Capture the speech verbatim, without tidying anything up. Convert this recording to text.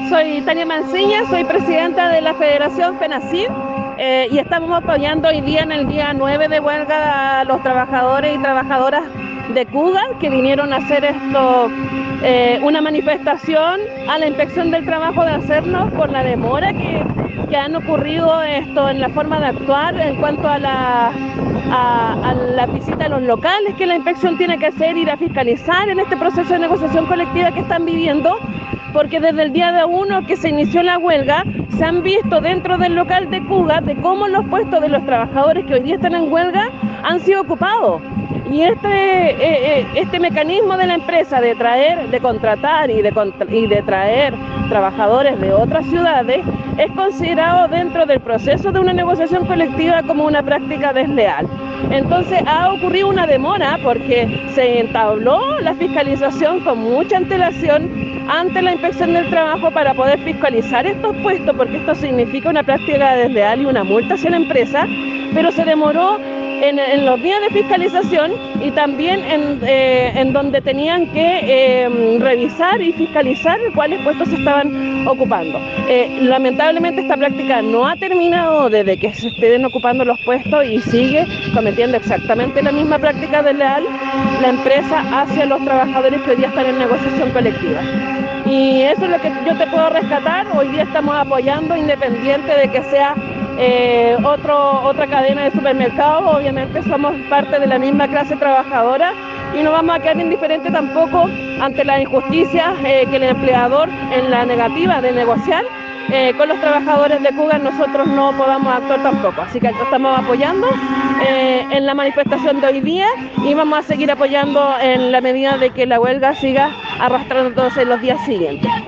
Soy Tania Manciña, soy presidenta de la Federación FENACID eh, y estamos apoyando hoy día en el día nueve de huelga a los trabajadores y trabajadoras de Cougar que vinieron a hacer esto, eh, una manifestación a la Inspección del Trabajo de hacernos por la demora que, que han ocurrido esto en la forma de actuar en cuanto a la, a, a la visita a los locales que la inspección tiene que hacer, ir a fiscalizar en este proceso de negociación colectiva que están viviendo, porque desde el día de uno que se inició la huelga se han visto dentro del local de Cougar de cómo los puestos de los trabajadores que hoy día están en huelga han sido ocupados. Y este, eh, eh, este mecanismo de la empresa de traer, de contratar y de, contra y de traer trabajadores de otras ciudades es considerado dentro del proceso de una negociación colectiva como una práctica desleal. Entonces ha ocurrido una demora porque se entabló la fiscalización con mucha antelación ante la Inspección del Trabajo para poder fiscalizar estos puestos, porque esto significa una práctica desleal y una multa hacia la empresa, pero se demoró en, en los días de fiscalización y también en, eh, en donde tenían que eh, revisar y fiscalizar cuáles puestos se estaban ocupando. Eh, lamentablemente esta práctica no ha terminado desde que se estén ocupando los puestos y sigue cometiendo exactamente la misma práctica desleal la empresa hacia los trabajadores que hoy día están en negociación colectiva. Y eso es lo que yo te puedo rescatar. Hoy día estamos apoyando, independiente de que sea eh, otro, otra cadena de supermercados. Obviamente somos parte de la misma clase trabajadora y no vamos a quedar indiferentes tampoco ante las injusticias eh, que el empleador, en la negativa de negociar eh, con los trabajadores de Cougar, nosotros no podamos actuar tampoco. Así que estamos apoyando eh, en la manifestación de hoy día y vamos a seguir apoyando en la medida de que la huelga siga arrastrándose en los días siguientes.